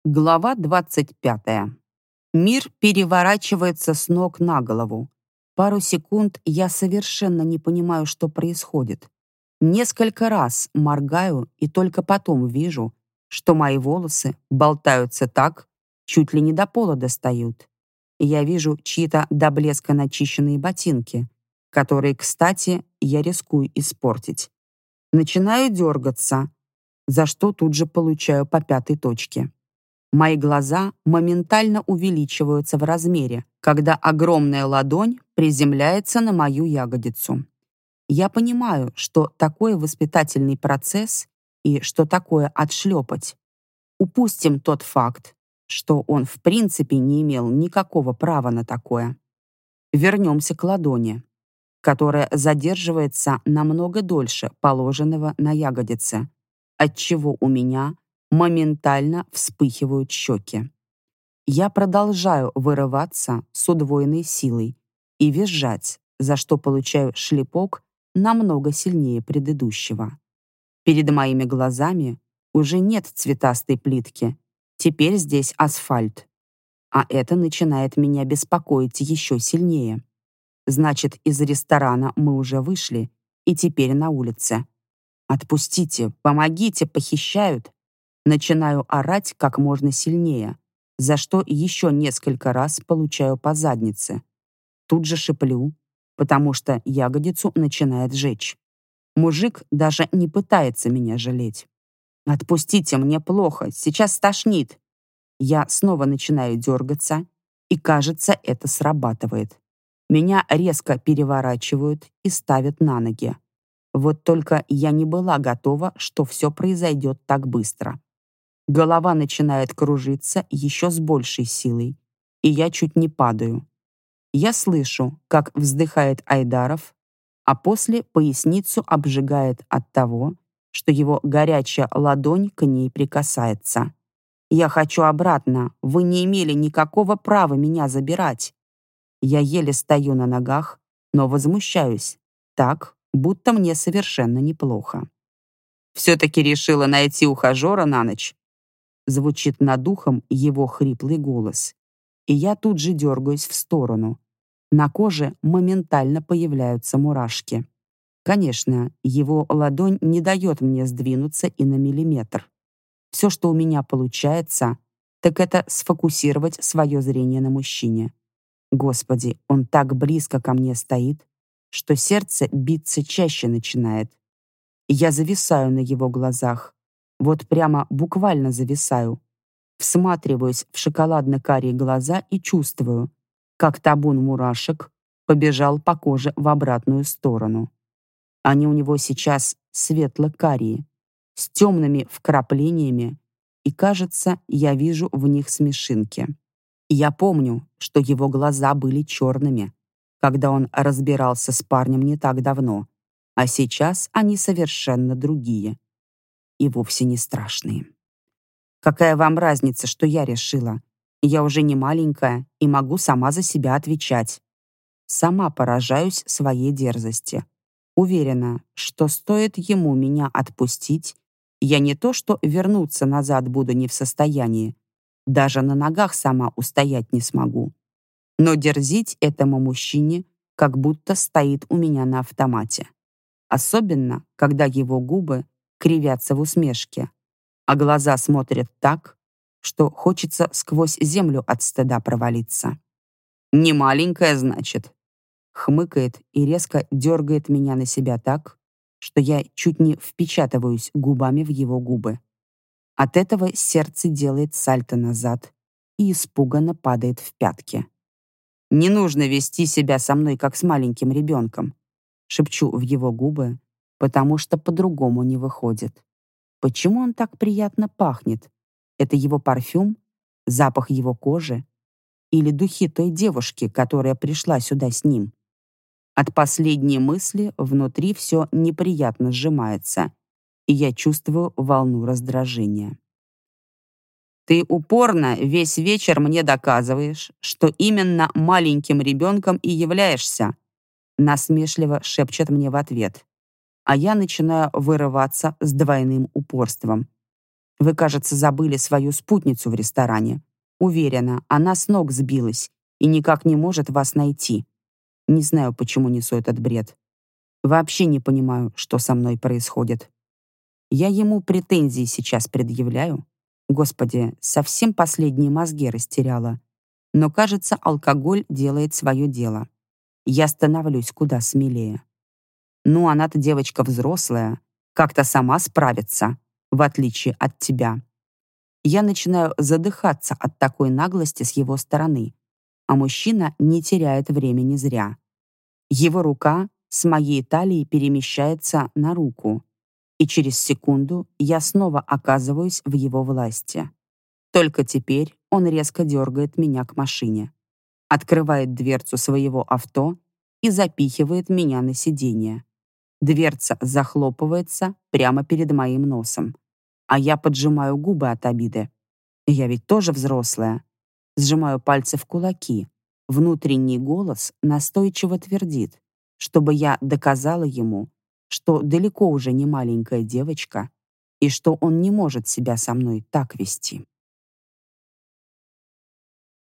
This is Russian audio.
Глава 25. Мир переворачивается с ног на голову. Пару секунд я совершенно не понимаю, что происходит. Несколько раз моргаю и только потом вижу, что мои волосы болтаются так, чуть ли не до пола достают. И я вижу чьи-то до блеска начищенные ботинки, которые, кстати, я рискую испортить. Начинаю дергаться, за что тут же получаю по пятой точке. Мои глаза моментально увеличиваются в размере, когда огромная ладонь приземляется на мою ягодицу. Я понимаю, что такое воспитательный процесс и что такое отшлепать. Упустим тот факт, что он в принципе не имел никакого права на такое. Вернемся к ладони, которая задерживается намного дольше положенного на ягодице, отчего у меня моментально вспыхивают щеки. Я продолжаю вырываться с удвоенной силой и визжать, за что получаю шлепок намного сильнее предыдущего. Перед моими глазами уже нет цветастой плитки, теперь здесь асфальт. А это начинает меня беспокоить еще сильнее. Значит, из ресторана мы уже вышли и теперь на улице. «Отпустите, помогите, похищают!» Начинаю орать как можно сильнее, за что еще несколько раз получаю по заднице. Тут же шиплю, потому что ягодицу начинает жечь. Мужик даже не пытается меня жалеть. «Отпустите, мне плохо, сейчас стошнит». Я снова начинаю дергаться, и, кажется, это срабатывает. Меня резко переворачивают и ставят на ноги. Вот только я не была готова, что все произойдет так быстро. Голова начинает кружиться еще с большей силой, и я чуть не падаю. Я слышу, как вздыхает Айдаров, а после поясницу обжигает от того, что его горячая ладонь к ней прикасается. «Я хочу обратно. Вы не имели никакого права меня забирать». Я еле стою на ногах, но возмущаюсь, так, будто мне совершенно неплохо. «Все-таки решила найти ухажера на ночь?» Звучит над ухом его хриплый голос. И я тут же дергаюсь в сторону. На коже моментально появляются мурашки. Конечно, его ладонь не дает мне сдвинуться и на миллиметр. Все, что у меня получается, так это сфокусировать свое зрение на мужчине. Господи, он так близко ко мне стоит, что сердце биться чаще начинает. Я зависаю на его глазах. Вот прямо буквально зависаю. Всматриваюсь в шоколадно-карие глаза и чувствую, как табун мурашек побежал по коже в обратную сторону. Они у него сейчас светло-карие, с темными вкраплениями, и, кажется, я вижу в них смешинки. Я помню, что его глаза были черными, когда он разбирался с парнем не так давно, а сейчас они совершенно другие и вовсе не страшные. Какая вам разница, что я решила? Я уже не маленькая и могу сама за себя отвечать. Сама поражаюсь своей дерзости. Уверена, что стоит ему меня отпустить, я не то что вернуться назад буду не в состоянии, даже на ногах сама устоять не смогу. Но дерзить этому мужчине как будто стоит у меня на автомате. Особенно, когда его губы кривятся в усмешке, а глаза смотрят так, что хочется сквозь землю от стыда провалиться. «Не маленькая, значит?» Хмыкает и резко дергает меня на себя так, что я чуть не впечатываюсь губами в его губы. От этого сердце делает сальто назад и испуганно падает в пятки. «Не нужно вести себя со мной, как с маленьким ребенком», шепчу в его губы, потому что по-другому не выходит. Почему он так приятно пахнет? Это его парфюм? Запах его кожи? Или духи той девушки, которая пришла сюда с ним? От последней мысли внутри все неприятно сжимается, и я чувствую волну раздражения. «Ты упорно весь вечер мне доказываешь, что именно маленьким ребенком и являешься», насмешливо шепчет мне в ответ, а я начинаю вырываться с двойным упорством. Вы, кажется, забыли свою спутницу в ресторане. Уверена, она с ног сбилась и никак не может вас найти. Не знаю, почему несу этот бред. Вообще не понимаю, что со мной происходит. Я ему претензии сейчас предъявляю. Господи, совсем последние мозги растеряла. Но, кажется, алкоголь делает свое дело. Я становлюсь куда смелее. Ну, она-то девочка взрослая, как-то сама справится, в отличие от тебя. Я начинаю задыхаться от такой наглости с его стороны, а мужчина не теряет времени зря. Его рука с моей талии перемещается на руку, и через секунду я снова оказываюсь в его власти. Только теперь он резко дергает меня к машине, открывает дверцу своего авто и запихивает меня на сиденье. Дверца захлопывается прямо перед моим носом, а я поджимаю губы от обиды. Я ведь тоже взрослая. Сжимаю пальцы в кулаки. Внутренний голос настойчиво твердит, чтобы я доказала ему, что далеко уже не маленькая девочка и что он не может себя со мной так вести.